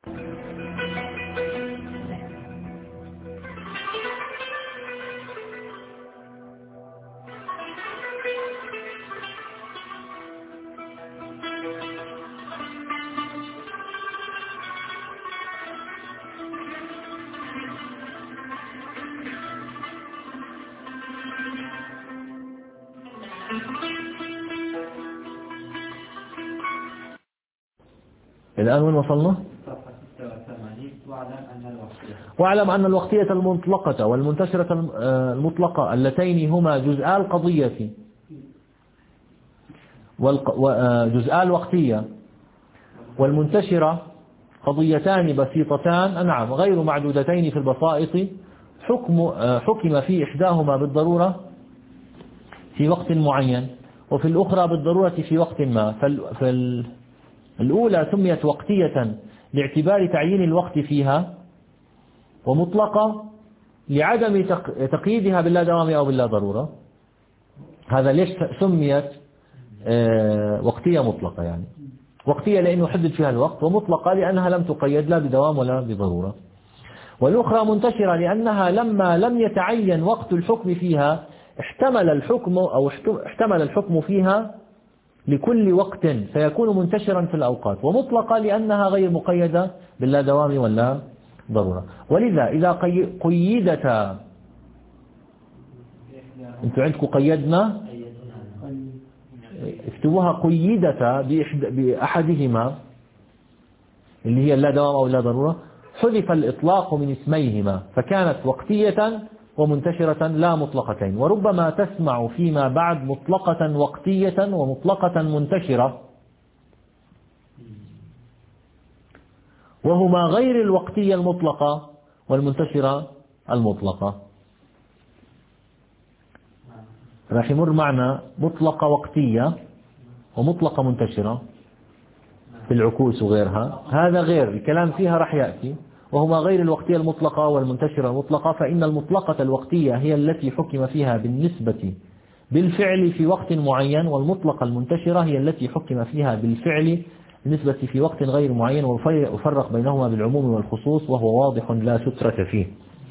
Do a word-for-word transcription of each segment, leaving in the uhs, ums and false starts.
الآن وين وصلنا؟ واعلم أن الوقتية المطلقة والمنتشرة المطلقة اللتين هما جزءا القضية وجزءا الوقتية والمنتشرة قضيتان بسيطتان نعم غير معدودتين في البسائط حكم حكم في إحداهما بالضرورة في وقت معين وفي الأخرى بالضرورة في وقت ما. فالأولى سميت وقتية لاعتبار تعيين الوقت فيها، ومطلقة لعدم تقييدها باللا دوام أو باللا ضرورة. هذا ليش سميت وقتية مطلقة؟ يعني وقتية لأنه حدد فيها الوقت، ومطلقة لأنها لم تقيد لا بدوام ولا بضرورة. والأخرى منتشرة لأنها لما لم يتعين وقت الحكم فيها احتمل الحكم أو احتمل الحكم فيها لكل وقت فيكون منتشرا في الأوقات. ومطلقة لأنها غير مقيدة باللا دوام ولا ضرورة. ولذا إذا قيدتا، انتوا عندكم قيدنا، اكتبوها قيدتا بأحدهما اللي هي اللا دوام أو لا ضرورة، حذف الإطلاق من اسميهما فكانت وقتية ومنتشرة لا مطلقتين. وربما تسمع فيما بعد مطلقة وقتية ومطلقة منتشرة، وهما غير الوقتية المطلقة والمنتشرة المطلقة. راح يمر معنا مطلقة وقتية ومطلقة منتشرة في العكوس وغيرها، هذا غير الكلام فيها راح يأتي. وهما غير الوقتية المطلقة والمنتشرة المطلقة، فإن المطلقة الوقتية هي التي حكم فيها بالنسبة بالفعل في وقت معين، والمطلقة المنتشرة هي التي حكم فيها بالفعل بالنسبة في وقت غير معين، وفرق بينهما بالعموم والخصوص وهو واضح لا سترة فيه.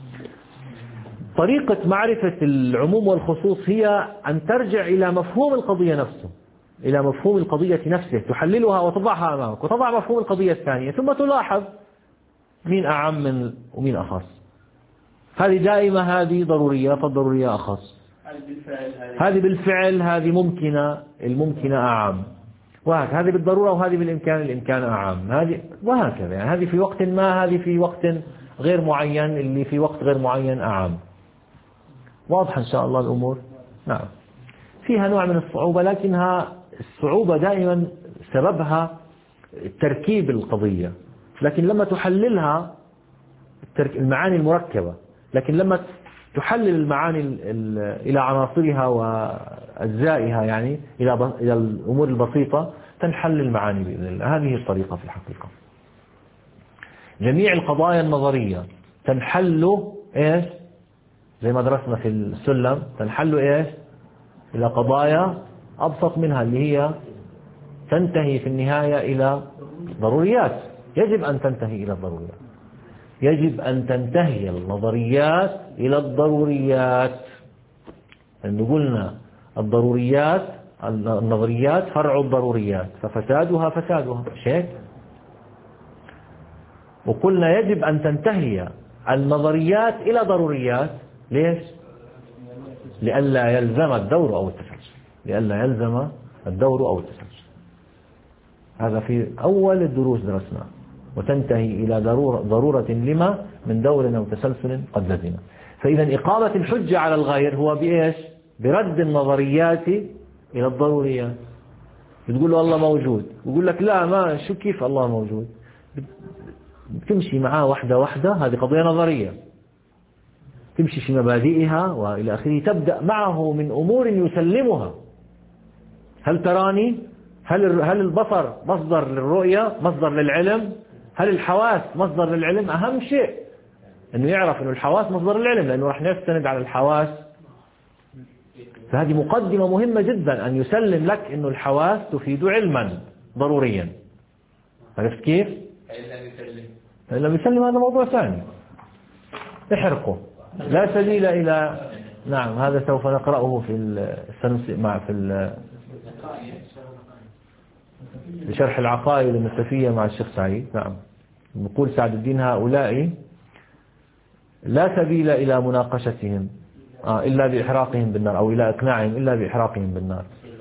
طريقة معرفة العموم والخصوص هي أن ترجع إلى مفهوم القضية نفسه، إلى مفهوم القضية نفسه، تحللها وتضعها أمامك وتضع مفهوم القضية الثانية، ثم تلاحظ مين أعم من ومين أخص. هذه دائما هذه ضرورية فالضرورية أخص، هذه بالفعل هذه ممكنة الممكنة أعم، وهكذا هذه بالضرورة وهذه بالإمكان الإمكان أعم، هذه وهكذا. يعني هذه في وقت ما، هذه في وقت غير معين، اللي في وقت غير معين أعم. واضح إن شاء الله الأمور؟ نعم. فيها نوع من الصعوبة، لكنها الصعوبة دائما سببها تركيب القضية، لكن لما تحللها المعاني المركبة، لكن لما تحلل المعاني إلى عناصرها وأجزائها، يعني إلى إلى الأمور البسيطة، تنحل المعاني بإذن الله. هذه الطريقة في الحقيقة. جميع القضايا النظرية تنحل إيش؟ زي ما درسنا في السلم، تنحل إيش؟ إلى قضايا أبسط منها، اللي هي تنتهي في النهاية إلى ضروريات. يجب أن تنتهي إلى الضروريات، يجب أن تنتهي النظريات إلى الضروريات. لأنه قلنا الضروريات النظريات فرع الضروريات، ففسادها فسادها شيء. وقلنا يجب أن تنتهي النظريات إلى ضروريات. ليش؟ لئلا يلزم الدور أو التسلسل، لئلا يلزم الدور أو التسلسل. هذا في أول الدروس درسنا. وتنتهي إلى ضرورة, ضرورة لما من دور أو تسلسل قد لزم. فإذا إقامة الحجة على الغير هو بإيش؟ برد النظريات إلى الضروريات. بتقول له الله موجود، ويقول لك لا، ما شو كيف الله موجود؟ بتمشي معاه واحدة واحدة، هذه قضية نظرية، تمشي في مبادئها وإلى آخره. تبدأ معه من أمور يسلمها. هل تراني؟ هل هل البصر مصدر للرؤية، مصدر للعلم؟ هل الحواس مصدر للعلم؟ أهم شيء أنه يعرف أنه الحواس مصدر للعلم، لأنه راح نستند على الحواس. فهذه مقدمة مهمة جدا، أن يسلم لك أنه الحواس تفيد علما ضروريا. عرفت كيف؟ فإن لم يسلم هذا موضوع ثاني، احرقه. لا سبيل إلى، نعم هذا سوف نقرأه في مع في بشرح العقائد النسفية مع الشيخ سعيد. نعم يقول سعد الدين هؤلاء لا سبيل إلى مناقشتهم آه إلا بإحراقهم بالنار، أو إلى إقناعهم إلا بإحراقهم بالنار.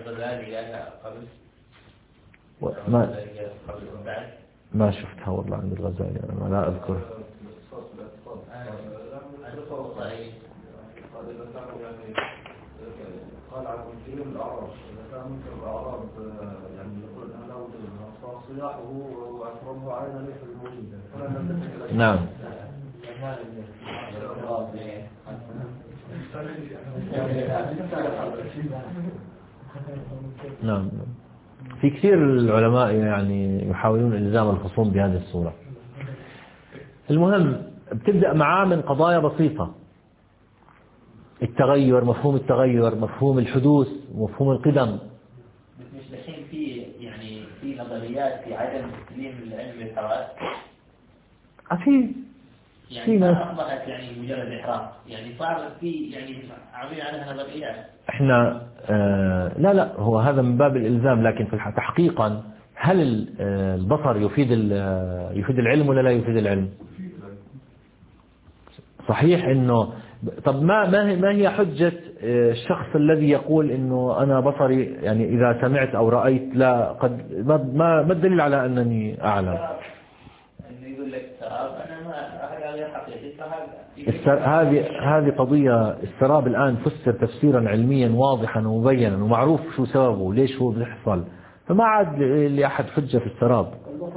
ما ما شفتها والله عند الغزالي، أنا لا أذكر. قال عن كلمة الأعراب، إذا كان ممكن الأعراب يعني يقول أنا لا أوجد الأنصار صياحه وأكرمه عينا ليس الموجودة. نعم. نعم. في كثير العلماء يعني يحاولون إلزام الخصوم بهذه الصورة. المهم بتبدأ معاه من قضايا بسيطة، التغير، مفهوم التغير، مفهوم الحدوث، مفهوم القدم. مش الحين في يعني في نظريات في عدم تسليم العلم للحواس. أكيد. يعني ما أصبحت يعني مجرد إحراق، يعني صار في يعني عاملين عليها نظريات. إحنا آه لا لا هو هذا من باب الإلزام، لكن في تحقيقا هل البصر يفيد يفيد العلم ولا لا يفيد العلم؟ صحيح إنه طب ما ما هي ما هي حجة الشخص الذي يقول إنه أنا بصري يعني إذا سمعت أو رأيت لا قد ما ما ما الدليل على أنني أعلم؟ يقول لك سراب، أنا ما هذا حقيقي. هذه هذه قضية. السراب الآن فسر تفسيرا علميا واضحا ومبينا ومعروف شو سببه ليش هو بيحصل، فما عاد لأحد حجة في السراب.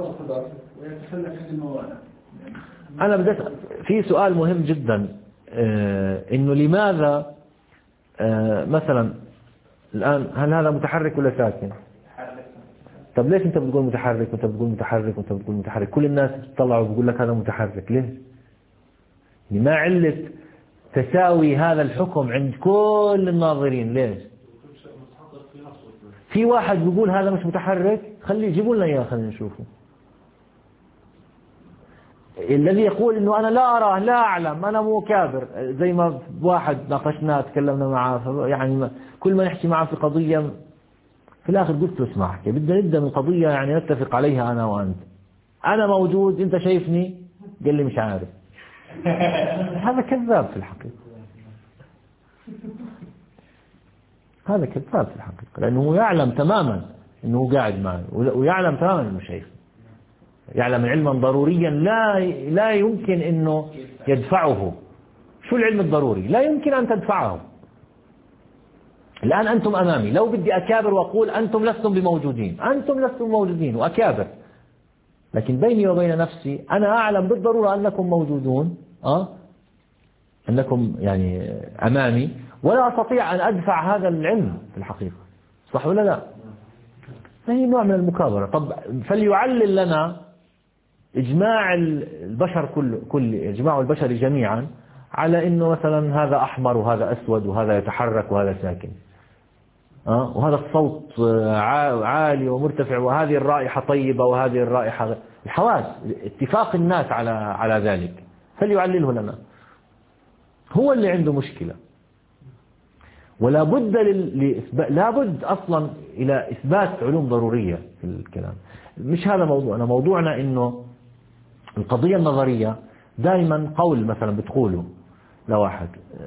أنا بدأت في سؤال مهم جدا، آه إنه لماذا آه مثلا الآن هل هذا متحرك ولا ساكن؟ طب ليش أنت بتقول متحرك وأنت بتقول متحرك وأنت بتقول متحرك؟ كل الناس تطلعوا وبقول لك هذا متحرك، ليش؟ ما علة تساوي هذا الحكم عند كل الناظرين؟ ليش؟ في واحد بيقول هذا مش متحرك، خليه يجيبوا لنا إياه خلينا نشوفه. الذي يقول إنه أنا لا أراه لا أعلم أنا مو كابر، زي ما واحد ناقشناه تكلمنا معه، يعني كل ما نحكي معه في قضية في الآخر قلت له اسمع حكي بدنا نبدأ من قضية يعني نتفق عليها أنا وأنت، أنا موجود أنت شايفني، قال لي مش عارف. هذا كذاب في الحقيقة، هذا كذاب في الحقيقة، لأنه يعلم تماما أنه قاعد معي ويعلم تماما أنه شايف، يعلم علما ضروريا لا لا يمكن أنه يدفعه. شو العلم الضروري؟ لا يمكن أن تدفعه. الآن أنتم أمامي، لو بدي أكابر وأقول أنتم لستم بموجودين، أنتم لستم موجودين وأكابر، لكن بيني وبين نفسي أنا أعلم بالضرورة أنكم موجودون، أه؟ أنكم يعني أمامي، ولا أستطيع أن أدفع هذا العلم في الحقيقة، صح ولا لا؟ فهي نوع من المكابرة. طب فليعلل لنا إجماع البشر كل كل إجماع البشر جميعا على إنه مثلا هذا أحمر وهذا أسود وهذا يتحرك وهذا ساكن، أه؟ وهذا الصوت عالي ومرتفع وهذه الرائحة طيبة وهذه الرائحة، الحواس اتفاق الناس على على ذلك، فليعلله لنا. هو اللي عنده مشكلة، ولا بد للإثبات، لا بد أصلا إلى إثبات علوم ضرورية في الكلام. مش هذا موضوعنا، موضوعنا إنه القضية النظرية دائما قول مثلا بتقوله لواحد.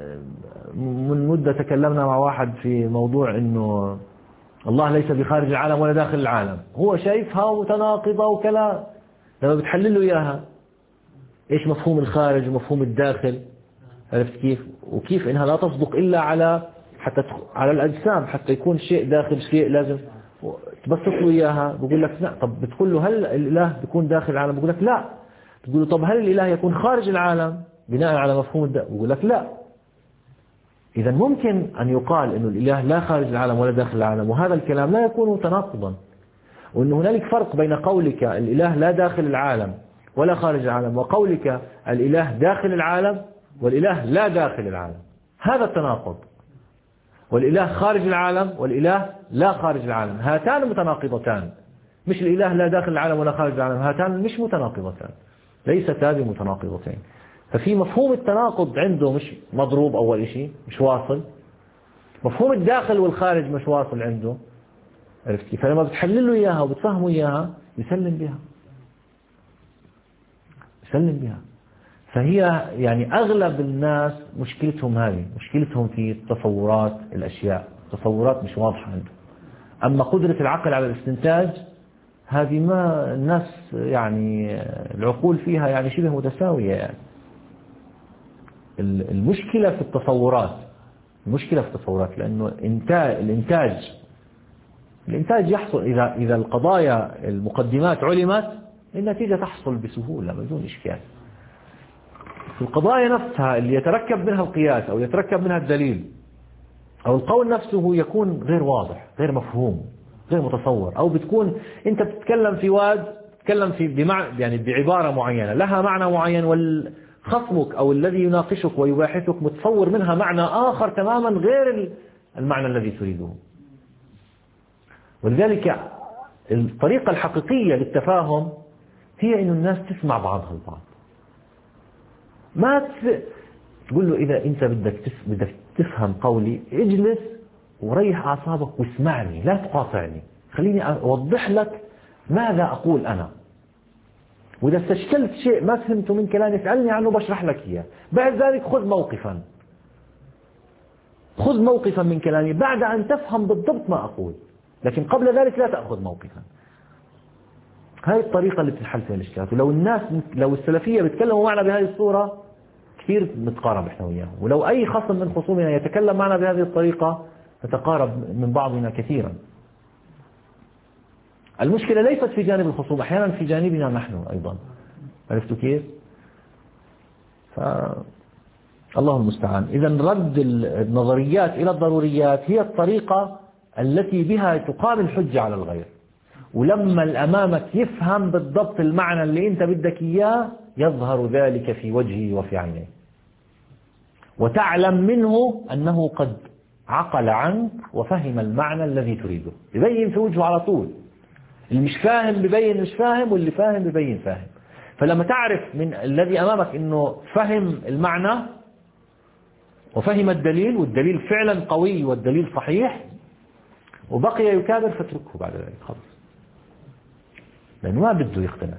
من مدة تكلمنا مع واحد في موضوع إنه الله ليس بخارج العالم ولا داخل العالم، هو شايفها متناقضة وكلام، لما بتحلل له إياها إيش مفهوم الخارج ومفهوم الداخل، عرفت كيف؟ وكيف إنها لا تصدق إلا على حتى على الأجسام، حتى يكون شيء داخل شيء لازم تبسط له إياها. بقول لك لا. طب بتقول له هل الإله بيكون داخل العالم؟ بقول لك لا. بتقول له طب هل الإله يكون خارج العالم بناء على مفهوم الداخل؟ بقول لك لا. إذا ممكن أن يقال إنه الإله لا خارج العالم ولا داخل العالم، وهذا الكلام لا يكون تناقضا، وأن هنالك فرق بين قولك الإله لا داخل العالم ولا خارج العالم وقولك الإله داخل العالم والإله لا داخل العالم. هذا التناقض. والإله خارج العالم والإله لا خارج العالم، هاتان متناقضتان. مش الإله لا داخل العالم ولا خارج العالم، هاتان مش متناقضتان، ليست هذه متناقضتين. ففي مفهوم التناقض عنده مش مضروب أول شيء، مش واصل. مفهوم الداخل والخارج مش واصل عنده، عرفت كيف؟ فلما بتحلل له إياها وبتفهموا إياها يسلم بها، يسلم بها. فهي يعني أغلب الناس مشكلتهم هذه، مشكلتهم في تصورات الأشياء، تصورات مش واضحة عندهم. أما قدرة العقل على الاستنتاج هذه ما الناس يعني العقول فيها يعني شبه متساوية. يعني المشكلة في التصورات، المشكلة في التصورات لأنه إنتاج الإنتاج الإنتاج يحصل إذا إذا القضايا المقدمات علمت النتيجة تحصل بسهولة بدون إشكال. في القضايا نفسها اللي يتركب منها القياس أو يتركب منها الدليل أو القول نفسه يكون غير واضح، غير مفهوم، غير متصور، أو بتكون أنت بتتكلم في واد تتكلم في بمعنى يعني بعبارة معينة لها معنى معين، والخصمك أو الذي يناقشك ويباحثك متصور منها معنى آخر تماما غير المعنى الذي تريده. ولذلك الطريقة الحقيقية للتفاهم هي إن الناس تسمع بعضها البعض. ما تقول له إذا أنت بدك بدك تفهم قولي اجلس وريح أعصابك واسمعني، لا تقاطعني، خليني أوضح لك ماذا أقول أنا، وإذا استشكلت شيء ما فهمته من كلامي اسألني عنه بشرح لك إياه. بعد ذلك خذ موقفا، خذ موقفا من كلامي بعد أن تفهم بالضبط ما أقول، لكن قبل ذلك لا تأخذ موقفا. هاي الطريقة اللي بتنحل فيها الإشكالات. ولو الناس لو السلفية بيتكلموا معنا بهذه الصورة كثير نتقارب إحنا وياهم، ولو أي خصم من خصومنا يتكلم معنا بهذه الطريقة نتقارب من بعضنا كثيرا. المشكلة ليست في جانب الخصوم، أحيانا في جانبنا نحن أيضا. عرفتوا كيف؟ الله المستعان. إذا رد النظريات إلى الضروريات هي الطريقة التي بها تقام الحجة على الغير. ولما الأمامك يفهم بالضبط المعنى اللي أنت بدك إياه يظهر ذلك في وجهه وفي عينيه، وتعلم منه أنه قد عقل عنك وفهم المعنى الذي تريده، يبين في وجهه على طول. اللي مش فاهم ببين مش فاهم، واللي فاهم ببين فاهم. فلما تعرف من الذي أمامك أنه فهم المعنى وفهم الدليل، والدليل فعلا قوي والدليل صحيح، وبقي يكابر فاتركه بعد ذلك خلص، لأنه ما بده يقتنع.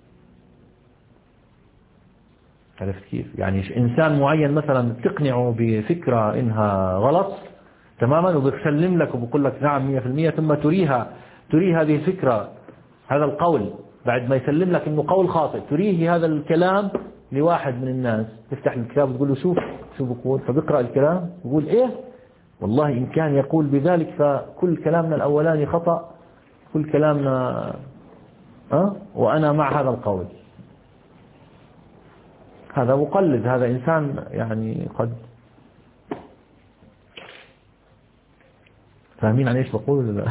عرفت كيف؟ يعني إنسان معين مثلا تقنعه بفكرة إنها غلط تماما وبيسلم لك وبيقول لك نعم مية في المية، ثم تريها تريه هذه الفكرة، هذا القول بعد ما يسلم لك إنه قول خاطئ، تريه هذا الكلام لواحد من الناس، تفتح الكتاب وتقول له شوف شو بقول، فبقرأ الكلام يقول إيه والله إن كان يقول بذلك فكل كلامنا الأولاني خطأ، كل كلامنا أه؟ وأنا مع هذا القول. هذا مقلد، هذا إنسان يعني قد فاهمين عن إيش بقول ولا لا؟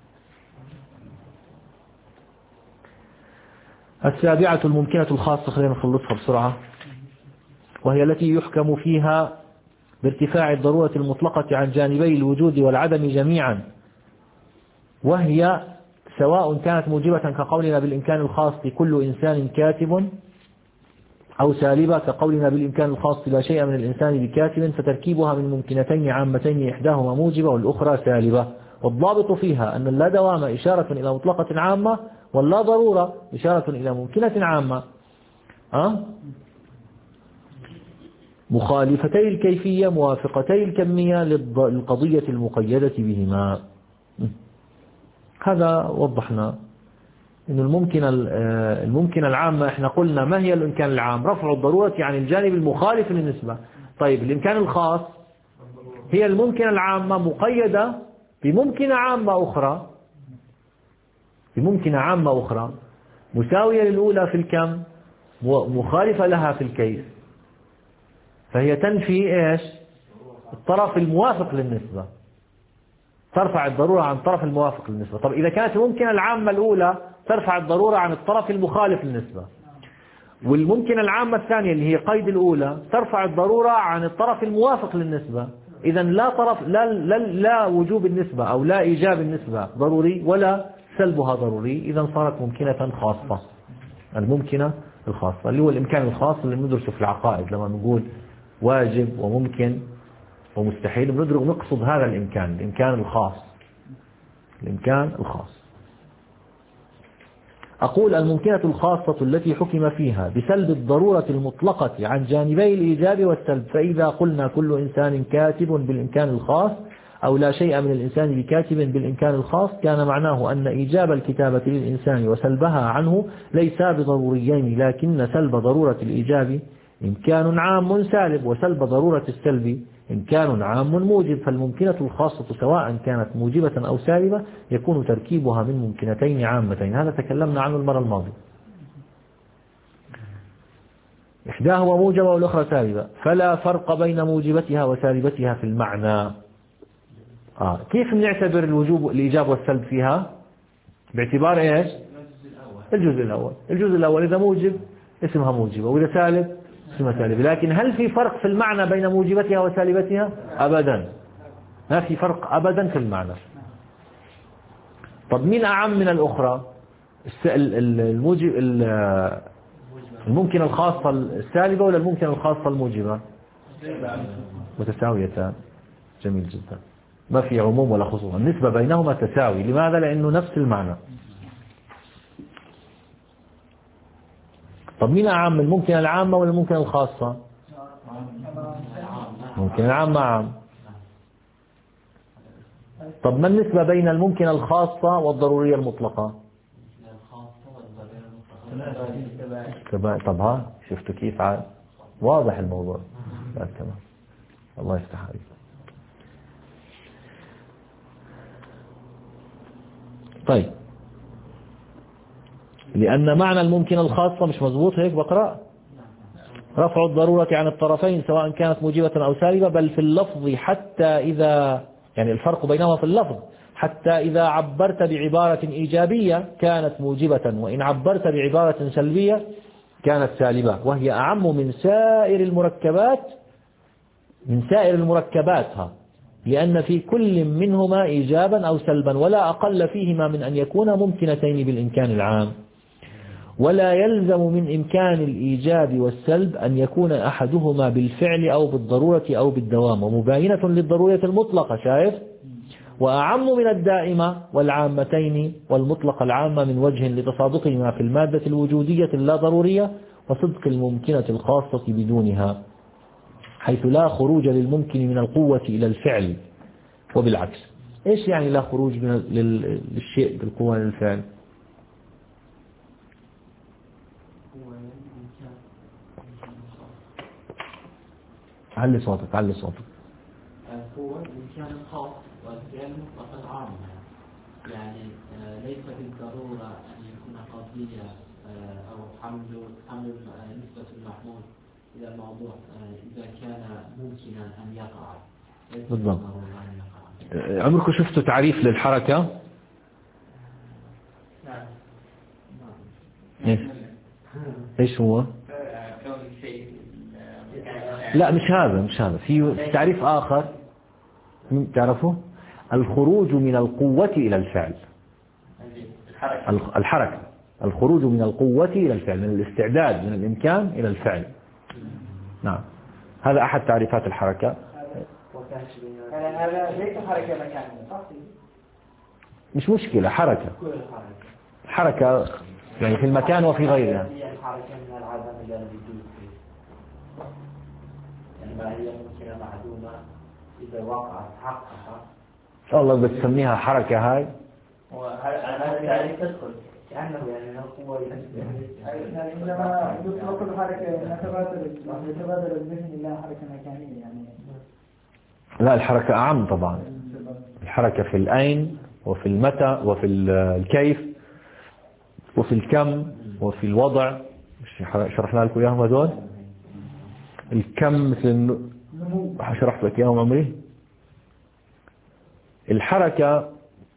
السابعة الممكنة الخاصة، خلينا نخلصها بسرعة، وهي التي يحكم فيها بارتفاع الضرورة المطلقة عن جانبي الوجود والعدم جميعا، وهي سواء كانت موجبة كقولنا بالإمكان الخاص كل إنسان كاتب، أو سالبة كقولنا بالإمكان الخاص لا شيء من الإنسان بكاتب، فتركيبها من ممكنتين عامتين إحداهما موجبة والأخرى سالبة. والضابط فيها أن اللا دوام إشارة إلى مطلقة عامة، واللا ضرورة إشارة إلى ممكنة عامة، أه؟ مخالفتي الكيفية موافقتي الكمية للقضية المقيدة بهما. هذا وضحنا إن الممكن الممكن العامة احنا قلنا ما هي الإمكان العام؟ رفع الضرورة عن الجانب المخالف للنسبة. طيب الإمكان الخاص هي الممكن العامة مقيدة بممكنة عامة أخرى، بممكنة عامة أخرى مساوية للأولى في الكم ومخالفة لها في الكيف، فهي تنفي إيش؟ الطرف الموافق للنسبة، ترفع الضرورة عن الطرف الموافق للنسبة. طب إذا كانت الممكنة العامة الأولى ترفع الضرورة عن الطرف المخالف للنسبة، والممكنة العامة الثانية اللي هي قيد الأولى ترفع الضرورة عن الطرف الموافق للنسبة، إذا لا طرف لا, لا لا وجوب النسبة أو لا إيجاب النسبة ضروري ولا سلبها ضروري، إذا صارت ممكنة خاصة. الممكنة الخاصة اللي هو الإمكان الخاص اللي بندرسه في العقائد، لما نقول واجب وممكن ومستحيل بندرس نقصد هذا الإمكان، الإمكان الخاص، الإمكان الخاص. أقول الممكنة الخاصة التي حكم فيها بسلب الضرورة المطلقة عن جانبي الإيجاب والسلب، فإذا قلنا كل إنسان كاتب بالإمكان الخاص أو لا شيء من الإنسان بكاتب بالإمكان الخاص، كان معناه أن إيجاب الكتابة للإنسان وسلبها عنه ليس بضروريين، لكن سلب ضرورة الإيجاب إمكان عام سالب، وسلب ضرورة السلب إمكان عام موجب. فالممكنة الخاصة سواء كانت موجبة أو سالبة يكون تركيبها من ممكنتين عامتين. هذا تكلمنا عنه المرة الماضية. إحداهما موجبة والأخرى سالبة، فلا فرق بين موجبتها وسالبتها في المعنى. آه. كيف نعتبر الوجوب الإيجاب والسلب فيها؟ باعتبار إيش؟ الجزء الأول. الجزء الأول إذا موجب اسمها موجبة، وإذا سالب اسمها سالبة. لكن هل في فرق في المعنى بين موجبتها وسالبتها؟ أبدا، ما في فرق أبدا في المعنى. طب مين أعم من الأخرى؟ الموجب الممكن الخاصة السالبة ولا الممكن الخاصة الموجبة؟ متساويتان. جميل جدا، ما في عموم ولا خصوص، النسبة بينهما تساوي. لماذا؟ لأنه نفس المعنى. طب مين أعم، الممكن العامة ولا الممكن الخاصة؟ ممكن العامة عام. طب ما النسبة بين الممكن الخاصة والضرورية المطلقة؟ طب ها شفتوا كيف عاد واضح الموضوع. تمام، الله يفتح عليك. طيب، لأن معنى الممكن الخاصة مش مضبوط هيك بقرأ، رفع الضرورة عن الطرفين سواء كانت موجبة أو سالبة، بل في اللفظ حتى إذا، يعني الفرق بينهما في اللفظ، حتى إذا عبرت بعبارة إيجابية كانت موجبة، وإن عبرت بعبارة سلبية كانت سالبة، وهي أعم من سائر المركبات من سائر المركباتها، لأن في كل منهما إيجابا أو سلبا، ولا أقل فيهما من أن يكون ممكنتين بالإمكان العام. ولا يلزم من إمكان الإيجاب والسلب أن يكون أحدهما بالفعل أو بالضرورة أو بالدوام، ومباينة للضرورة المطلقة، شايف؟ وأعم من الدائمة والعامتين والمطلق العامة من وجه لتصادقهما في المادة الوجودية اللا ضرورية وصدق الممكنة الخاصة بدونها، حيث لا خروج للممكن من القوة إلى الفعل وبالعكس. إيش يعني لا خروج من للشيء بالقوة إلى الفعل؟ علي صوتك علي صوتك. هو الإمكان الخاص والفعل مطلقا عاما، يعني ليس بالضرورة أن يكون قضية أو حمل حمل نسبة المحمول إلى الموضوع إذا كان ممكنا أن يقع. بالضبط. عمركم شفتوا تعريف للحركة؟ نعم. إيش هو؟ لا مش هذا مش هذا في تعريف آخر تعرفوا؟ الخروج من القوة إلى الفعل. الحركة، الخروج من القوة إلى الفعل، من الاستعداد، من الإمكان إلى الفعل. نعم، هذا أحد تعريفات الحركة. هذا ليس حركة مكانية، مش مشكلة، حركة حركة يعني في المكان وفي غيرها. الحركة من العدم إلى الوجود، يعني ما هي ممكنة معدومة إذا وقعت حقها. الله بتسميها حركة هاي؟ وهذا يعني تدخل كأنه يعني من القوة إلى يعني عندما تطلق الحركة نتبادل نتبادل الذهن إلى حركة مكانية يعني. لا، الحركة أعم طبعا. الحركة في الأين وفي المتى وفي الكيف وفي الكم وفي الوضع، شرحنا لكم إياهم هذول. الكم مثل شرحت لك إياهم عمري. الحركة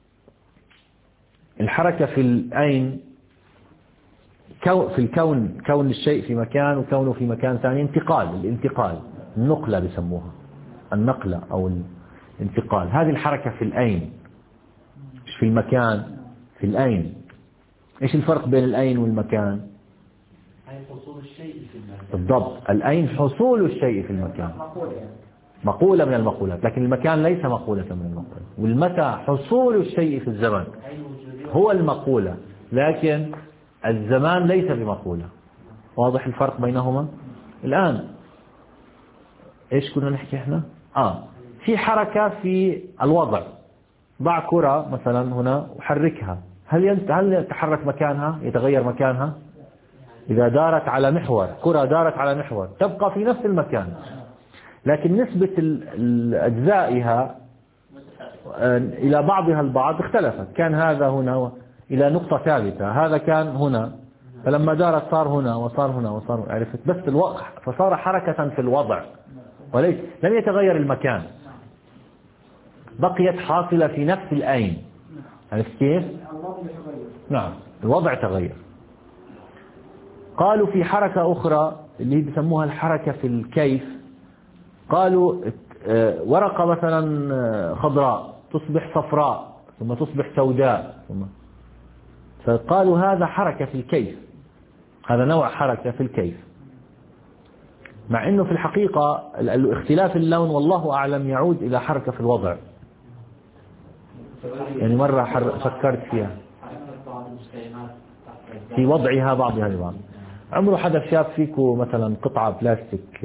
الحركة في الأين في الكون، كون الشيء في مكان وكونه في مكان ثاني، انتقال، الانتقال، النقلة بسموها، النقلة أو الانتقال. هذه الحركة في الأين، مش في المكان. في الأين. إيش الفرق بين الأين والمكان؟ أي حصول الشيء في المكان. بالضبط، الأين حصول الشيء في المكان، مقولة من المقولات، لكن المكان ليس مقولة من المقولات. والمتى حصول الشيء في الزمن هو المقولة، لكن الزمان ليس بمقولة. واضح الفرق بينهما؟ الآن إيش كنا نحكي إحنا؟ آه في حركة في الوضع. ضع كرة مثلا هنا وحركها، هل هل يتحرك مكانها؟ يتغير مكانها؟ إذا دارت على محور، كرة دارت على محور تبقى في نفس المكان، لكن نسبة أجزائها إلى بعضها البعض اختلفت. كان هذا هنا إلى نقطة ثابتة، هذا كان هنا، فلما دارت صار هنا وصار هنا وصار، عرفت؟ بس الوقع فصار حركة في الوضع وليس، لم يتغير المكان، بقيت حاصلة في نفس الأين. عرفت كيف؟ نعم، الوضع تغير. قالوا في حركة أخرى اللي بيسموها الحركة في الكيف. قالوا ورقة مثلا خضراء تصبح صفراء ثم تصبح سوداء ثم، فقالوا هذا حركة في الكيف، هذا نوع حركة في الكيف، مع أنه في الحقيقة اختلاف اللون والله أعلم يعود إلى حركة في الوضع. يعني مرة فكرت فيها في وضعها بعضها لبعض. عمره حدا شاف فيكو مثلا قطعة بلاستيك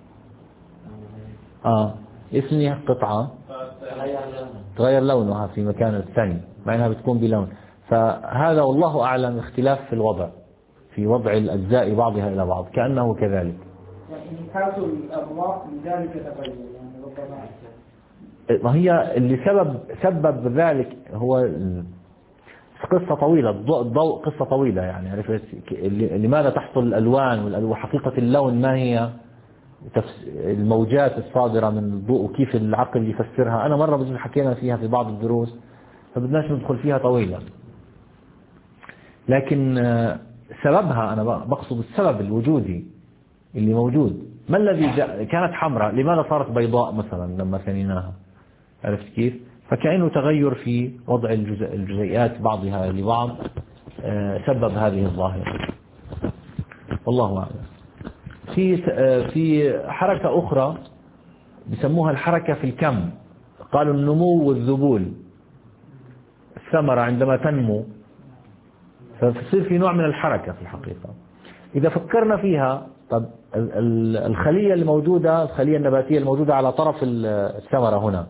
آه اسمها قطعة تغير لونها في مكان الثاني مع أنها بتكون بلون، فهذا والله أعلم اختلاف في الوضع، في وضع الأجزاء بعضها إلى بعض، كأنه كذلك. يعني كاتوا الأرواح لذلك تغير، يعني ربما ما هي اللي سبب سبب ذلك هو قصة طويلة، الضوء قصة طويلة يعني. عرفت لماذا تحصل الألوان وحقيقة اللون ما هي الموجات الصادرة من الضوء وكيف العقل يفسرها. أنا مرة بس حكينا فيها في بعض الدروس فبدناش ندخل فيها طويلا، لكن سببها أنا بقصد السبب الوجودي اللي موجود. ما الذي كانت حمراء لماذا صارت بيضاء مثلا لما ثنيناها؟ عرفت كيف؟ فكأنه تغير في وضع الجزيئات بعضها لبعض سبب هذه الظاهرة، والله أعلم. في في حركة أخرى بيسموها الحركة في الكم. قالوا النمو والذبول، الثمرة عندما تنمو فتصير في نوع من الحركة في الحقيقة. إذا فكرنا فيها، طب الخلية الموجودة، الخلية النباتية الموجودة على طرف الثمرة هنا،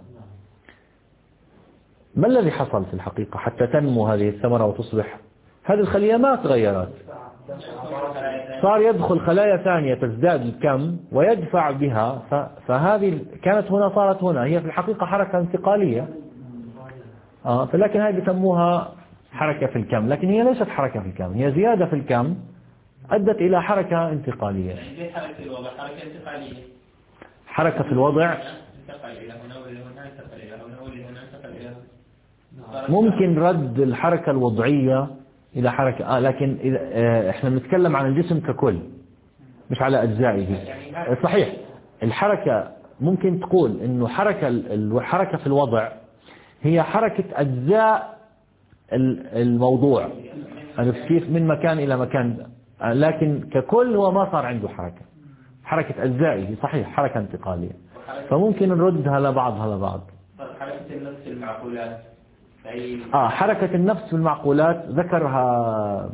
ما الذي حصل في الحقيقة حتى تنمو هذه الثمرة وتصبح؟ هذه الخلية ما تغيرت، صار يدخل خلايا ثانية تزداد الكم ويدفع بها، فهذه كانت هنا صارت هنا. هي في الحقيقة حركة انتقالية آه فلكن هذه بيسموها حركة في الكم، لكن هي ليست حركة في الكم، هي زيادة في الكم أدت إلى حركة انتقالية. يعني حركة الوضع حركة انتقالية، حركة في الوضع انتقل إلى هنا وإلى هنا، انتقل إلى هنا وإلى هنا، انتقل إلى هنا. ممكن رد الحركة الوضعية إلى حركة آه لكن آه إحنا بنتكلم عن الجسم ككل مش على أجزائه. صحيح، الحركة ممكن تقول إنه حركة الحركة في الوضع هي حركة أجزاء الموضوع، عرفت كيف؟ من مكان إلى مكان، لكن ككل هو ما صار عنده حركة، حركة أجزائه صحيح حركة انتقالية، فممكن نردها لبعضها لبعض. حركة النفس في المعقولات آه حركة النفس في المعقولات ذكرها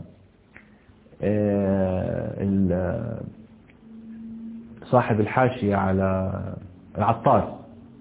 آه صاحب الحاشية على العطار،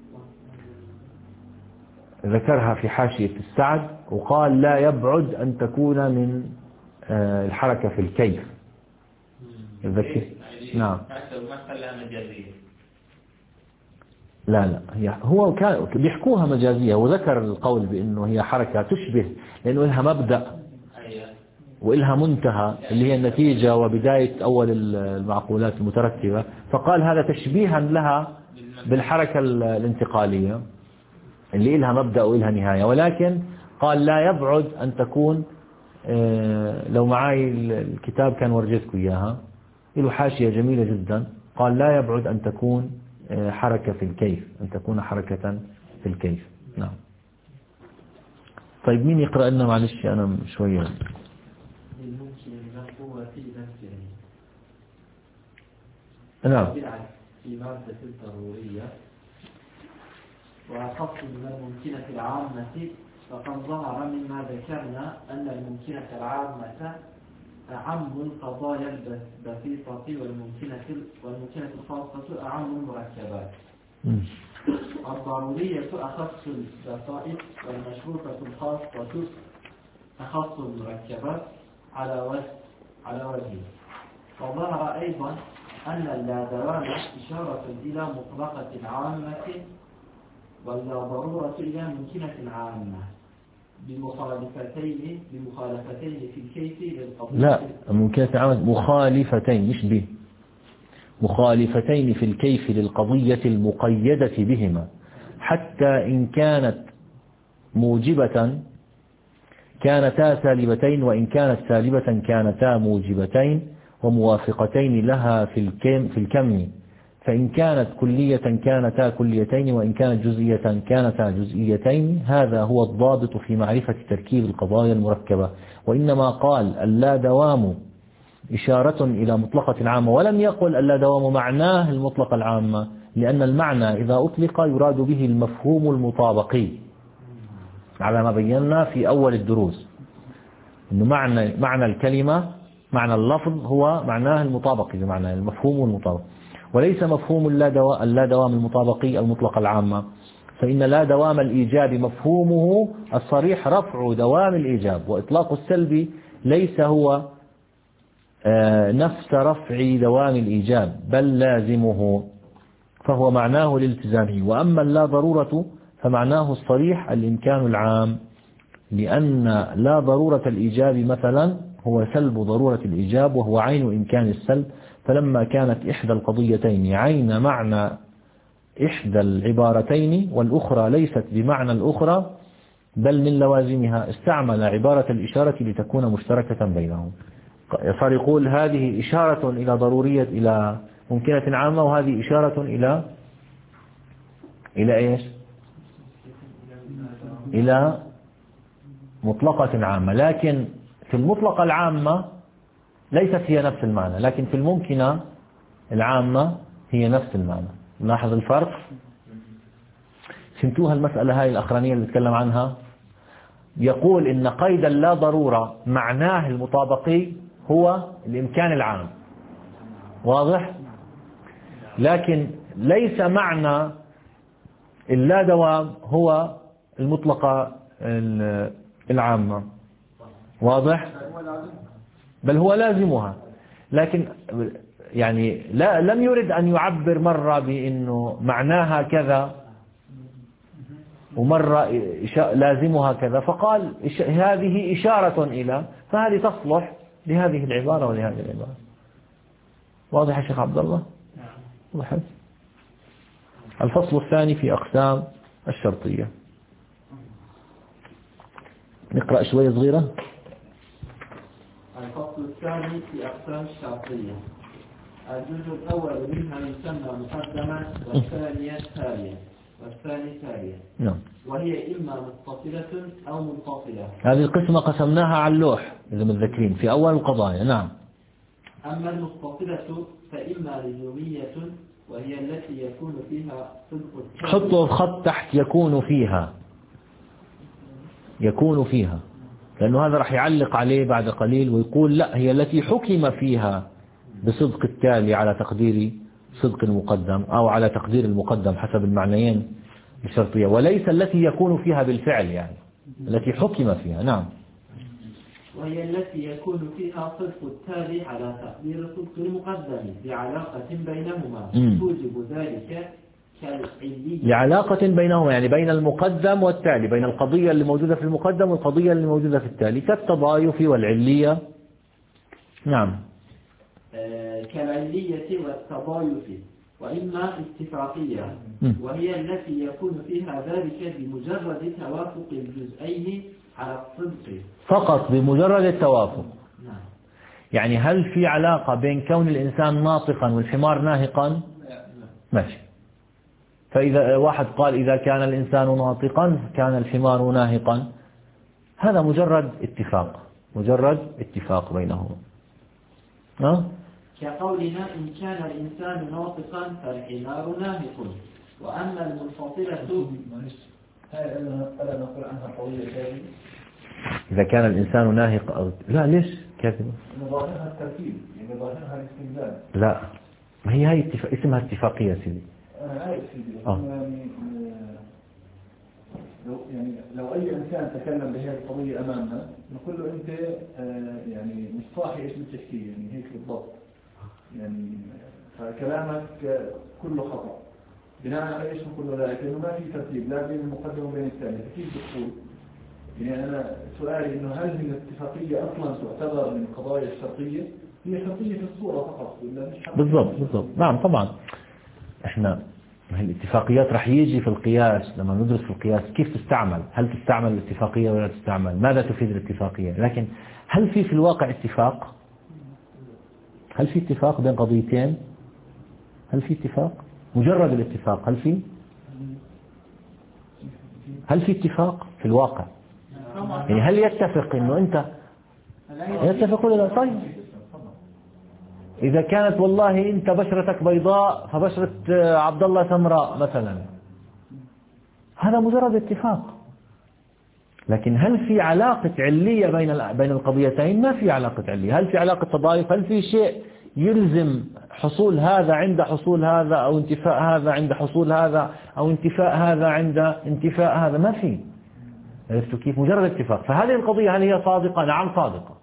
ذكرها في حاشية السعد وقال لا يبعد أن تكون من آه الحركة في الكيف. الذكي نعم ما خلاها مجازية. لا لا هي هو كان بيحكوها مجازية، وذكر القول بأنه هي حركة تشبه، لأنه لها مبدأ وإلها منتهى اللي هي النتيجة وبداية أول المعقولات المترتبة، فقال هذا تشبيها لها بالحركة الانتقالية اللي إلها مبدأ وإلها نهاية. ولكن قال لا يبعد أن تكون، لو معاي الكتاب كان ورجيتكم إياها، له حاشية جميلة جدا، قال لا يبعد أن تكون حركة في الكيف، أن تكون حركة في الكيف. نعم. طيب مين يقرأ لنا معلش أنا شوية. الممكن المفهوم في نفسه. نعم. في مادة الضرورية وأخص من الممكنة العامة، فقد ظهر مما ذكرنا أن الممكنة العامة أعم القضايا البسيطة والممكنة والممكنة الخاصة أعم المركبات. الضرورية أخص البسائط والمشروطة الخاصة أخص المركبات على وجه على وجه. وظهر أيضا أن اللادوام إشارة إلى مطلقة عامة ولا ضرورة إلى ممكنة عامة بمخالفتين بمخالفتين في الكيف للقضية. لا، ممكنة عامة مخالفتين مش به، مخالفتين في الكيف للقضية المقيدة بهما، حتى إن كانت موجبة كانتا سالبتين، وإن كانت سالبة كانتا موجبتين وموافقتين لها في الكم في الكم، فإن كانت كلية كانتا كليتين، وإن كانت جزئية كانتا جزئيتين. هذا هو الضابط في معرفة تركيب القضايا المركبة. وإنما قال اللا دوام إشارة إلى مطلقة العامة، ولم يقل اللا دوام معناه المطلقة العامة، لأن المعنى إذا أطلق يراد به المفهوم المطابقي على ما بينا في أول الدروس، إنه معنى معنى الكلمة معنى اللفظ هو معناه المطابقي، بمعنى المفهوم المطابق، وليس مفهوم اللا دوام المطابقي المطلقة العامة. فإن لا دوام الإيجاب مفهومه الصريح رفع دوام الإيجاب، وإطلاق السلب ليس هو نفس رفع دوام الإيجاب بل لازمه، فهو معناه الالتزامي. وأما اللا ضرورة فمعناه الصريح الإمكان العام، لأن لا ضرورة الإيجاب مثلا هو سلب ضرورة الإيجاب، وهو عين إمكان السلب. فلما كانت إحدى القضيتين عين معنى إحدى العبارتين والأخرى ليست بمعنى الأخرى بل من لوازمها، استعمل عبارة الإشارة لتكون مشتركة بينهم. صار يقول هذه إشارة إلى ضرورية إلى ممكنة عامة، وهذه إشارة إلى إلى إيش؟ إلى مطلقة عامة. لكن في المطلقة العامة ليست هي نفس المعنى، لكن في الممكنة العامة هي نفس المعنى. لاحظ الفرق؟ فهمتوها المسألة هاي الأخرانية اللي نتكلم عنها؟ يقول إن قيد اللا ضرورة معناه المطابقي هو الإمكان العام، واضح؟ لكن ليس معنى اللا دوام هو المطلقة العامة، واضح؟ بل هو لازمها. لكن يعني لا لم يرد أن يعبر مرة بأنه معناها كذا ومرة لازمها كذا، فقال هذه إشارة إلى، فهذه تصلح لهذه العبارة ولهذه العبارة. واضح يا شيخ عبد الله؟ واضح. الفصل الثاني في أقسام الشرطية. نقرأ شوية صغيرة. الفصل الثاني في أقسام الشرطية. الجزء الأول منها يسمى مقدما، والثانية تالية، والثاني تالية. نعم. وهي إما متصلة أو منفصلة. هذه القسمة قسمناها على اللوح إذا متذكرين في أول القضايا. نعم. أما المتصلة فإما لزومية، وهي التي يكون فيها صدق. حطوا خط تحت يكون فيها، يكون فيها، لأنه هذا راح يعلق عليه بعد قليل ويقول لا، هي التي حكم فيها بصدق التالي على تقدير صدق المقدم، أو على تقدير المقدم حسب المعنيين الشرطية، وليس التي يكون فيها بالفعل، يعني التي حكم فيها. نعم. وهي التي يكون فيها صدق التالي على تقدير صدق المقدم بعلاقة بينهما توجب ذلك كالعلية. لعلاقة بينهما يعني بين المقدم والتالي، بين القضية اللي موجودة في المقدم والقضية اللي موجودة في التالي، كالتضايف والعلية. نعم. آه كالعلية والتضايف. وإما اتفاقية، وهي التي يكون فيها ذلك بمجرد توافق الجزئين على الصدق فقط، بمجرد التوافق. نعم. يعني هل في علاقة بين كون الإنسان ناطقا والحمار ناهقا؟ ماشي. فإذا واحد قال إذا كان الإنسان ناطقا كان الحمار ناهقا، هذا مجرد اتفاق، مجرد اتفاق بينهم. أه؟ كقولنا إن كان الإنسان ناطقا فالحمار ناهق، وأما المنفصلة ألا نقول عنها قوية كاذبة؟ إذا كان الإنسان ناهق أو لا ليش كاذبة؟ ظاهرها الترتيب، يعني ظاهرها الاستدلال. لا، ما هي هاي اتفاق، اسمها اتفاقية سيدي. أنا عارف سيدي، آه. يعني لو يعني لو أي إنسان تكلم بهذه القضية أمامنا نقول له أنت آه يعني مش صاحي إيش بتحكي، يعني هيك بالضبط، يعني فكلامك كله خطأ. بناء على إيش نقول له ذلك؟ لأنه ما في ترتيب لا بين المقدم وبين الثاني. كيف بتقول؟ يعني أنا سؤالي إنه هل من الاتفاقية أصلا تعتبر من القضايا الشرطية؟ هي شرطية في الصورة فقط ولا مش حرطية؟ بالضبط بالضبط، نعم طبعا. إحنا الاتفاقيات رح يجي في القياس، لما ندرس في القياس كيف تستعمل، هل تستعمل الاتفاقية ولا تستعمل، ماذا تفيد الاتفاقية. لكن هل في في الواقع اتفاق؟ هل في اتفاق بين قضيتين؟ هل في اتفاق؟ مجرد الاتفاق هل في؟ هل في اتفاق في الواقع؟ يعني هل يتفق انه انت يتفق ولا لا؟ طيب اذا كانت والله انت بشرتك بيضاء فبشرة عبد الله سمراء مثلا، هذا مجرد اتفاق. لكن هل في علاقة علية بين بين القضيتين؟ ما في علاقة علية. هل في علاقة تضايق؟ هل في شيء يلزم حصول هذا عند حصول هذا، أو انتفاء هذا عند حصول هذا، أو انتفاء هذا عند انتفاء هذا؟ ما في. عرفتوا كيف؟ مجرد اتفاق. فهذه القضية هل هي صادقة؟ نعم صادقة،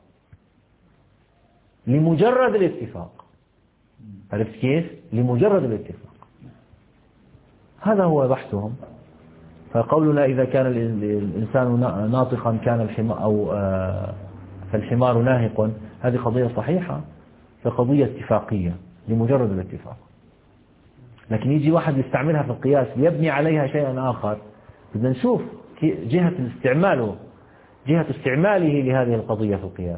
لمجرد الاتفاق. عرفت كيف؟ لمجرد الاتفاق. هذا هو بحثهم. فقولنا إذا كان الإنسان ناطقا كان الحمار أو فالحمار ناهق، هذه قضية صحيحة، فقضية اتفاقية لمجرد الاتفاق. لكن يجي واحد يستعملها في القياس ليبني عليها شيئا آخر، بدنا نشوف جهة استعماله، جهة استعماله لهذه القضية في القياس.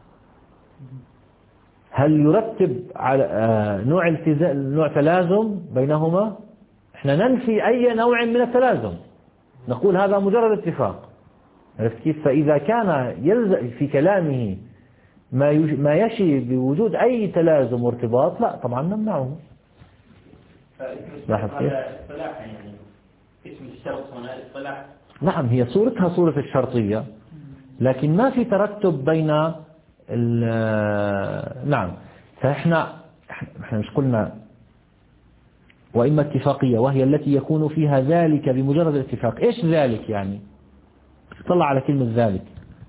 هل يرتب على نوع التزام، نوع تلازم بينهما؟ احنا ننفي أي نوع من التلازم، نقول هذا مجرد اتفاق. عرفت كيف؟ فإذا كان يلزم في كلامه ما ما يشي بوجود أي تلازم وارتباط، لا طبعا نمنعه. لاحظ كيف؟ يعني اسم الشرط هنا اصطلاح. نعم، هي صورتها صورة الشرطية، لكن ما في ترتب بين نعم. فإحنا احنا مش قلنا وإما اتفاقية وهي التي يكون فيها ذلك بمجرد الاتفاق. إيش ذلك يعني؟ طلع على كلمة ذلك.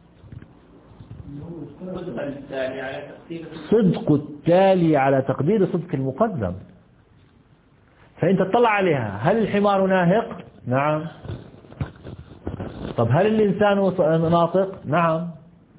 صدق التالي على تقدير صدق المقدم. فأنت تطلع عليها، هل الحمار ناهق؟ نعم. طب هل الإنسان ناطق؟ نعم.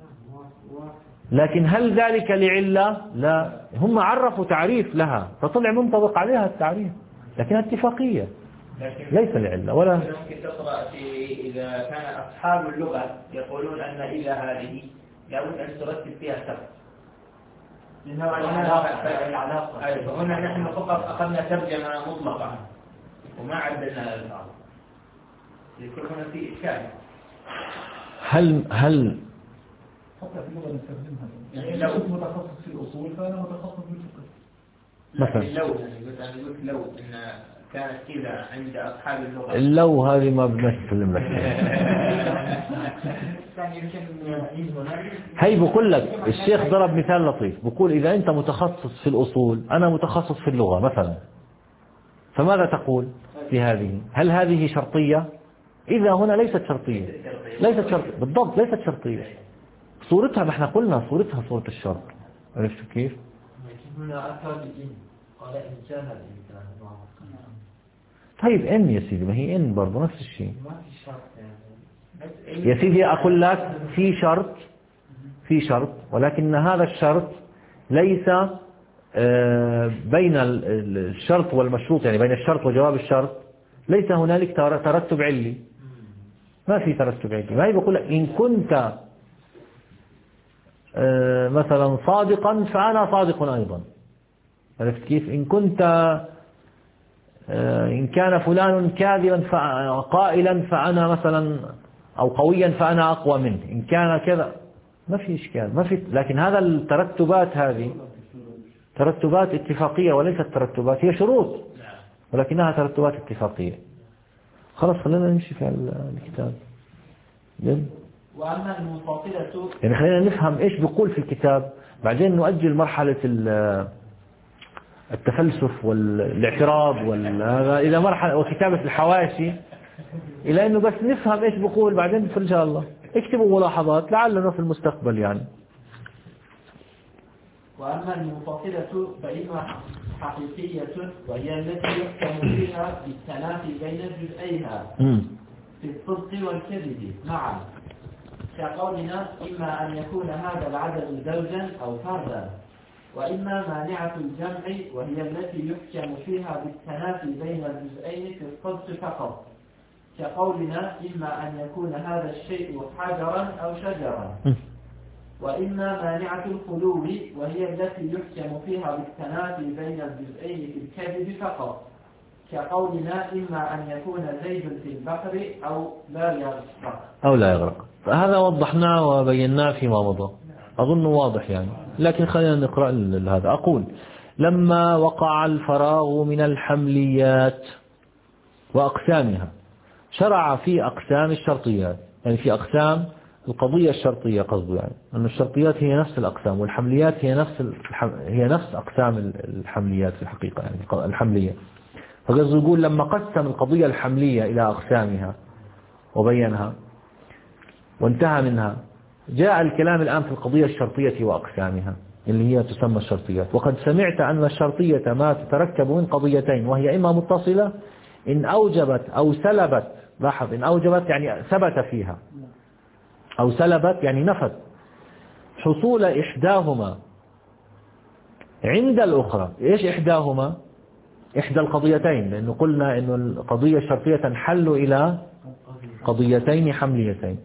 لكن هل ذلك لعلة؟ لا. هم عرفوا تعريف لها فطلع منطبق عليها التعريف، لكنها اتفاقية ليس لعلة ولا. ممكن تقرأ في إذا كان أصحاب اللغة يقولون أن إلى هذه لابد أن ترتب فيها شرط. لأنه العلاقة. أي فهنا نحن فقط أخذنا ترجمة مطلقة وما عدلنا الألفاظ. يكون هنا في إشكال. هل هل حتى في اللغة نستخدمها، يعني لو كنت متخصص في الأصول فأنا متخصص في الفقه مثلا. لو أنا قلت لو إن كانت كذا عند أصحاب اللغة، لو هذه ما بدنا نتكلم لك. هي بقول لك الشيخ ضرب مثال لطيف، بقول إذا أنت متخصص في الأصول أنا متخصص في اللغة مثلا، فماذا تقول في هذه؟ هل هذه شرطية؟ إذا هنا ليست شرطية، ليست شرطية بالضبط، ليست شرطية. صورتها ما احنا قلنا صورتها صورة الشرط. عرفتوا كيف؟ طيب إن يا سيدي، ما هي إن برضو نفس الشيء يا سيدي. أقول لك في شرط، في شرط، ولكن هذا الشرط ليس بين الشرط والمشروط، يعني بين الشرط وجواب الشرط ليس هنالك ترتب علي، ما في ترتب علي. ما هي بقول لك إن كنت مثلا صادقا فأنا صادق أيضا. عرفت كيف؟ إن كنت إن كان فلان كاذبا قائلا فأنا مثلا أو قويا فأنا أقوى منه، إن كان كذا ما في إشكال، ما في. لكن هذا الترتبات هذه ترتبات اتفاقية وليست ترتبات، هي شروط ولكنها ترتبات اتفاقية. خلاص خلينا نمشي في الكتاب. وأما المنفصلة يعني خلينا نفهم إيش بيقول في الكتاب، بعدين نؤجل مرحلة التفلسف والاعتراض وهذا إلى مرحلة وكتابة الحواشي، إلى أنه بس نفهم إيش بيقول، بعدين إن شاء الله اكتبوا ملاحظات لعلنا في المستقبل يعني. وأما المنفصلة فإنها حقيقية، وهي التي يحكم فيها بالتنافي بين جزئيها في الصدق والكذب معا، كقولنا إما أن يكون هذا العدد زوجا أو فردا، وإما مانعة الجمع وهي التي يحكم فيها بالتنافي بين الجزئين في الصدق فقط، كقولنا إما أن يكون هذا الشيء حجرا أو شجرا، وإما مانعة الخلو وهي التي يحكم فيها بالتنافي بين الجزئين في الكذب فقط، كقولنا إما أن يكون زيد في البحر أو لا يغرق أو لا يغرق. فهذا وضحناه وبيناه فيما مضى، أظن واضح يعني. لكن خلينا نقرأ هذا. أقول لما وقع الفراغ من الحمليات وأقسامها شرع في أقسام الشرطيات، يعني في أقسام القضية الشرطية قصده، يعني أن الشرطيات هي نفس الأقسام والحمليات هي نفس الحم... هي نفس أقسام الحمليات في الحقيقة، يعني الحملية. فقصده يقول لما قسم القضية الحملية إلى أقسامها وبينها وانتهى منها، جاء الكلام الآن في القضية الشرطية وأقسامها اللي هي تسمى الشرطيات. وقد سمعت أن الشرطية ما تتركب من قضيتين، وهي إما متصلة إن أوجبت أو سلبت، لاحظ إن أوجبت يعني ثبت فيها، أو سلبت يعني نفت حصول إحداهما عند الأخرى. إيش إحداهما؟ إحدى القضيتين، لأنه قلنا إنه القضية الشرطية تنحل إلى قضيتين حمليتين.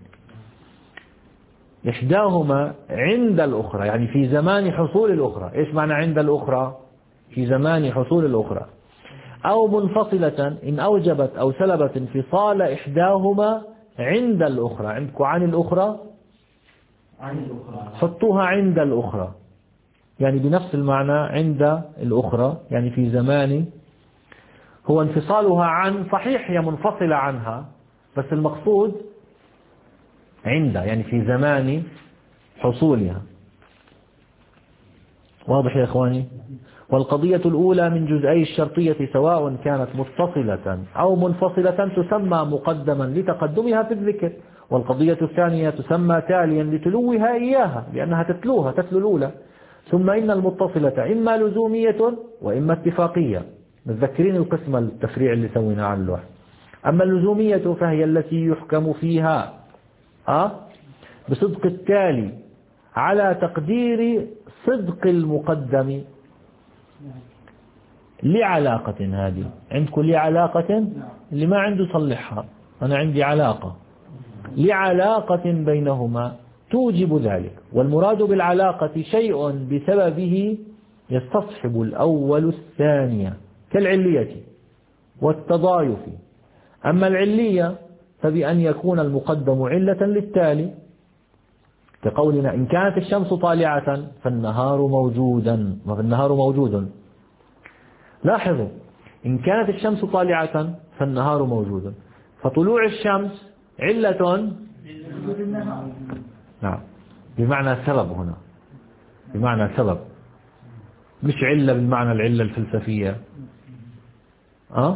إحداهما عند الأخرى يعني في زمان حصول الأخرى. إيش معنى عند الأخرى؟ في زمان حصول الأخرى. أو منفصلة إن أوجبت أو سلبت انفصال إحداهما عند الأخرى. عندكم عن الأخرى، عن الأخرى حطوها عند الأخرى، يعني بنفس المعنى عند الأخرى، يعني في زمان هو انفصالها عن، صحيح هي منفصلة عنها بس المقصود عند، يعني في زمان حصولها. واضح يا إخواني؟ والقضية الأولى من جزئي الشرطية سواء كانت متصلة أو منفصلة تسمى مقدما لتقدمها في الذكر، والقضية الثانية تسمى تاليا لتلوها إياها لأنها تتلوها تتلو الأولى. ثم إن المتصلة إما لزومية وإما اتفاقية. متذكرين القسم التفريع اللي سوينا على اللوح. أما اللزومية فهي التي يحكم فيها أه؟ بصدق التالي على تقدير صدق المقدم لعلاقة. هذه عندكم لعلاقة، اللي ما عنده صلحها، أنا عندي علاقة، لعلاقة بينهما توجب ذلك. والمراد بالعلاقة شيء بسببه يستصحب الأول الثانية كالعلية والتضايف. أما العلية فبأن يكون المقدم علة للتالي، كقولنا إن كانت الشمس طالعة فالنهار موجودا، فالنهار موجود. لاحظوا إن كانت الشمس طالعة فالنهار موجود، فطلوع الشمس علة، نعم، بمعنى سبب هنا، بمعنى سبب، مش علة بالمعنى العلة الفلسفية. أه؟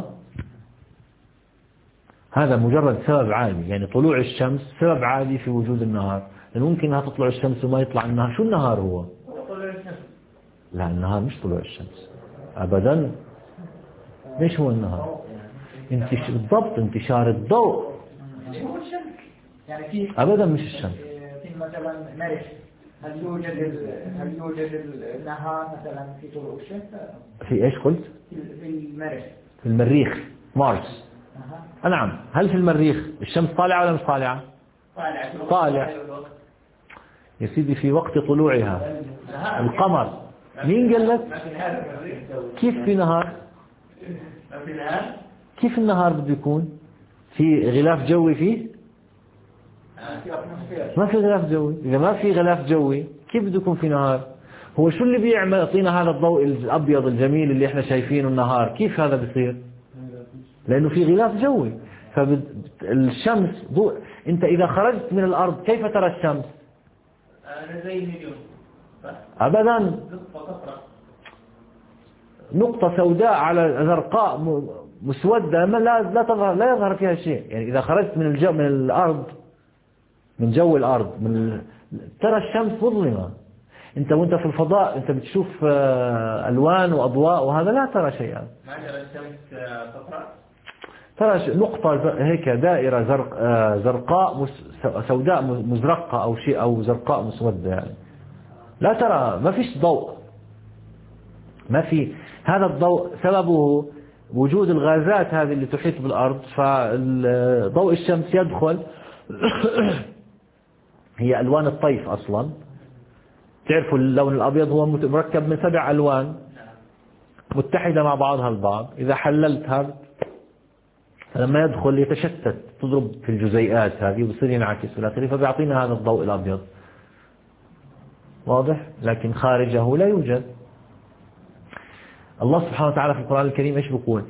هذا مجرد سبب عادي، يعني طلوع الشمس سبب عادي في وجود النهار، لأن ممكن انها تطلع الشمس وما يطلع النهار. شو النهار هو؟ لا، النهار مش طلوع الشمس أبدا. ليش هو النهار؟ انتش... بالضبط انتشار الضوء. يعني في أبدا مش الشمس. في مثلا مريخ، هل يوجد هل يوجد النهار مثلا في طلوع الشمس؟ في ايش قلت؟ في المريخ. في المريخ مارس. أه. نعم. هل في المريخ الشمس طالعة ولا مش طالعة؟ طالع. طالع يا سيدي في وقت طلوعها. القمر مين قال لك؟ كيف في نهار؟ كيف النهار بده يكون؟ في غلاف جوي فيه؟ ما في غلاف جوي. إذا ما في غلاف جوي كيف بده يكون في نهار؟ هو شو اللي بيعمل يعطينا هذا الضوء الأبيض الجميل اللي احنا شايفينه النهار؟ كيف هذا بيصير؟ لأنه في غلاف جوي. فالشمس ضوء. أنت إذا خرجت من الأرض كيف ترى الشمس؟ أنا زي النجوم. أبدا، نقطة سوداء على زرقاء مسودة لا لا تظهر، لا يظهر فيها شيء. يعني إذا خرجت من الجو من الأرض من جو الأرض من ال... ترى الشمس مظلمة. أنت وأنت في الفضاء أنت بتشوف ألوان وأضواء وهذا لا ترى شيئا. ما ترى الشمس صفراء؟ ترى نقطة هيك دائرة زرق زرقاء سوداء مزرقة أو شيء أو زرقاء مسودة يعني. لا ترى، ما فيش ضوء، ما في. هذا الضوء سببه وجود الغازات هذه اللي تحيط بالأرض. فضوء الشمس يدخل هي ألوان الطيف أصلا. تعرفوا اللون الأبيض هو مركب من سبع ألوان متحدة مع بعضها البعض. إذا حللتها فلما يدخل يتشتت، تضرب في الجزيئات هذه ويصير ينعكس في الآخر، فبيعطينا هذا الضوء الأبيض. واضح؟ لكن خارجه لا يوجد. الله سبحانه وتعالى في القرآن الكريم ايش بيقول؟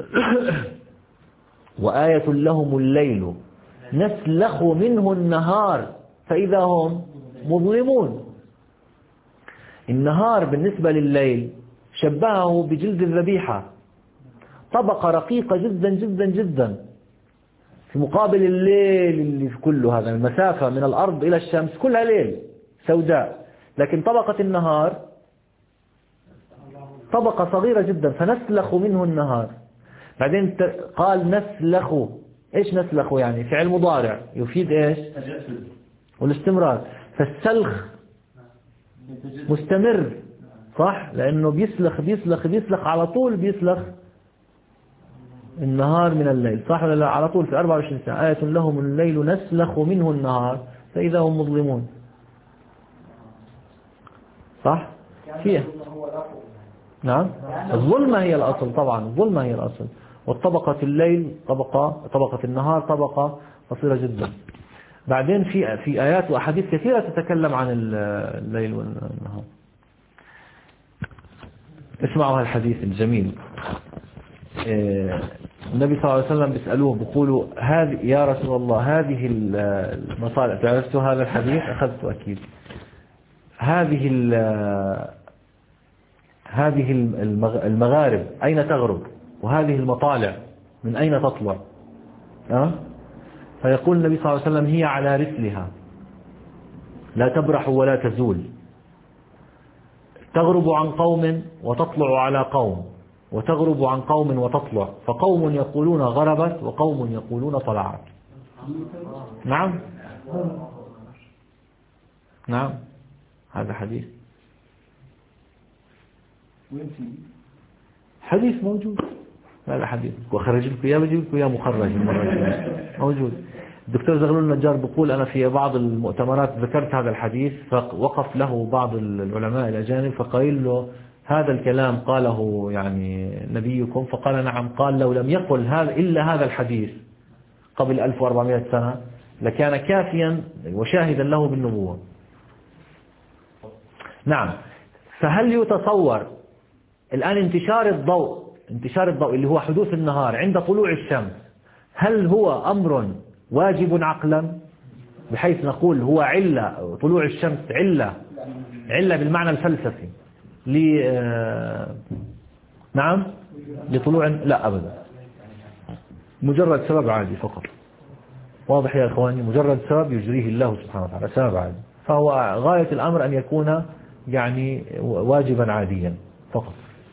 وآية لهم الليل نسلخ منه النهار فإذا هم مظلمون. النهار بالنسبة لليل شبهه بجلد الذبيحة، طبقة رقيقة جدا جدا جدا، في مقابل الليل اللي في كله هذا المسافة من الأرض إلى الشمس كلها ليل سوداء. لكن طبقة النهار طبقة صغيرة جدا، فنسلخ منه النهار. بعدين قال نسلخ. ايش نسلخ يعني؟ فعل مضارع يفيد ايش؟ والاستمرار. فالسلخ مستمر، صح؟ لأنه بيسلخ بيسلخ بيسلخ على طول، بيسلخ النهار من الليل، صح ولا لا؟ على طول في أربعة وعشرين ساعة. آية لهم الليل نسلخ منه النهار فإذا هم مظلمون، صح؟ فيها نعم. الظلمة هي الأصل طبعا، الظلمة هي الأصل. والطبقة الليل طبقة، طبقة النهار طبقة قصيرة جدا. بعدين في في آيات وأحاديث كثيرة تتكلم عن الليل والنهار. اسمعوا هالحديث الجميل. النبي صلى الله عليه وسلم بيسألوه بيقولوا هذه يا رسول الله هذه المصالح، عرفتوا هذا الحديث؟ أخذته أكيد. هذه هذه المغارب أين تغرب؟ وهذه المطالع من أين تطلع؟ أه؟ فيقول النبي صلى الله عليه وسلم هي على رسلها لا تبرح ولا تزول، تغرب عن قوم وتطلع على قوم، وتغرب عن قوم وتطلع، فقوم يقولون غربت وقوم يقولون طلعت. نعم نعم هذا حديث حديث موجود. هذا حديث وخرج لكم يا بجيب لكم يا مخرج المرة الجاية موجود. الدكتور زغلول النجار بيقول أنا في بعض المؤتمرات ذكرت هذا الحديث، فوقف له بعض العلماء الأجانب فقال له هذا الكلام قاله يعني نبيكم؟ فقال نعم. قال لو لم يقل هذا إلا هذا الحديث قبل ألف وأربعمائة سنة لكان كافيا وشاهدا له بالنبوة. نعم. فهل يتصور الآن انتشار الضوء، انتشار الضوء اللي هو حدوث النهار عند طلوع الشمس، هل هو أمر واجب عقلا بحيث نقول هو علة طلوع الشمس، علة علة بالمعنى الفلسفي ل نعم لطلوع؟ لا أبدا، مجرد سبب عادي فقط. واضح يا إخواني؟ مجرد سبب يجريه الله سبحانه وتعالى، سبب عادي. فهو غاية الأمر أن يكون يعني واجبا عاديا فقط.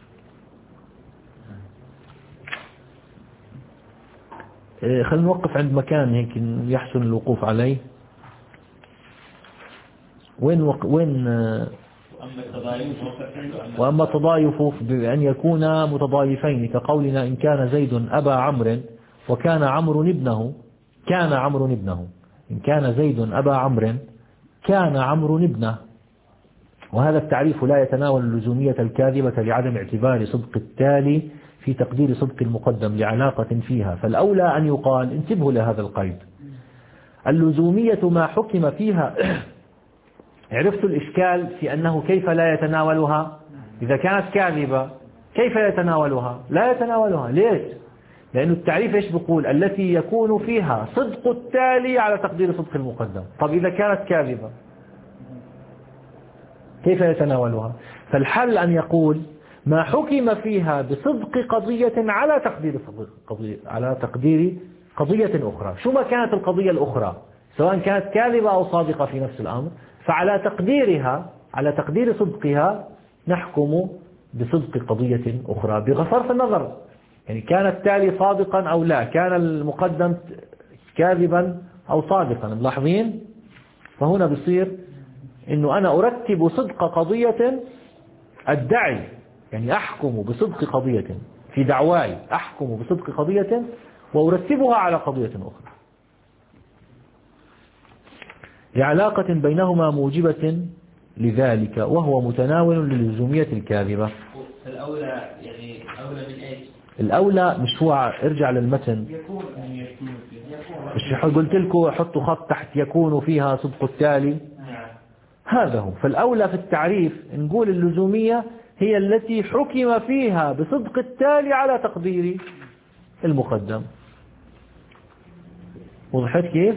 خلينا نوقف عند مكان هيك يحسن الوقوف عليه. وين وق... وين وأما التضايف بأن يكون متضايفين كقولنا إن كان زيد أبا عمرو وكان عمرو ابنه، كان عمرو ابنه، إن كان زيد أبا عمرو كان عمرو ابنه. وهذا التعريف لا يتناول اللزومية الكاذبة لعدم اعتبار صدق التالي في تقدير صدق المقدم لعلاقة فيها، فالأولى أن يقال انتبهوا لهذا القيد. اللزومية ما حكم فيها. عرفت الإشكال في أنه كيف لا يتناولها؟ إذا كانت كاذبة كيف يتناولها؟ لا يتناولها. ليش؟ لأن التعريف إيش بيقول؟ التي يكون فيها صدق التالي على تقدير صدق المقدم. طب إذا كانت كاذبة كيف يتناولها؟ فالحل أن يقول ما حكم فيها بصدق قضية على تقدير قضية على تقدير قضية أخرى. شو ما كانت القضية الأخرى سواء كانت كاذبة أو صادقة في نفس الأمر، فعلى تقديرها على تقدير صدقها نحكم بصدق قضية أخرى بصرف النظر يعني كان التالي صادقا أو لا، كان المقدم كاذبا أو صادقا. ملاحظين؟ فهنا بصير إنه أنا أرتب صدق قضية أدعي، يعني أحكم بصدق قضية في دعواي، أحكم بصدق قضية وأرتبها على قضية أخرى لعلاقة بينهما موجبة لذلك، وهو متناول للزومية الكاذبة. الأولى يعني أولى من إيش؟ الأولى مش هو، ارجع للمتن. يكون يكون مش قلت لكم حطوا خط تحت يكون فيها صدق التالي؟ نعم. هذا هو. فالأولى في التعريف نقول اللزومية هي التي حكم فيها بصدق التالي على تقدير المقدم. وضحت كيف؟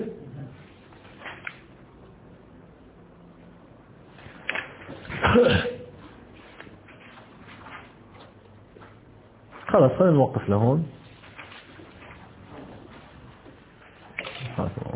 خلاص خلينا نوقف لهون.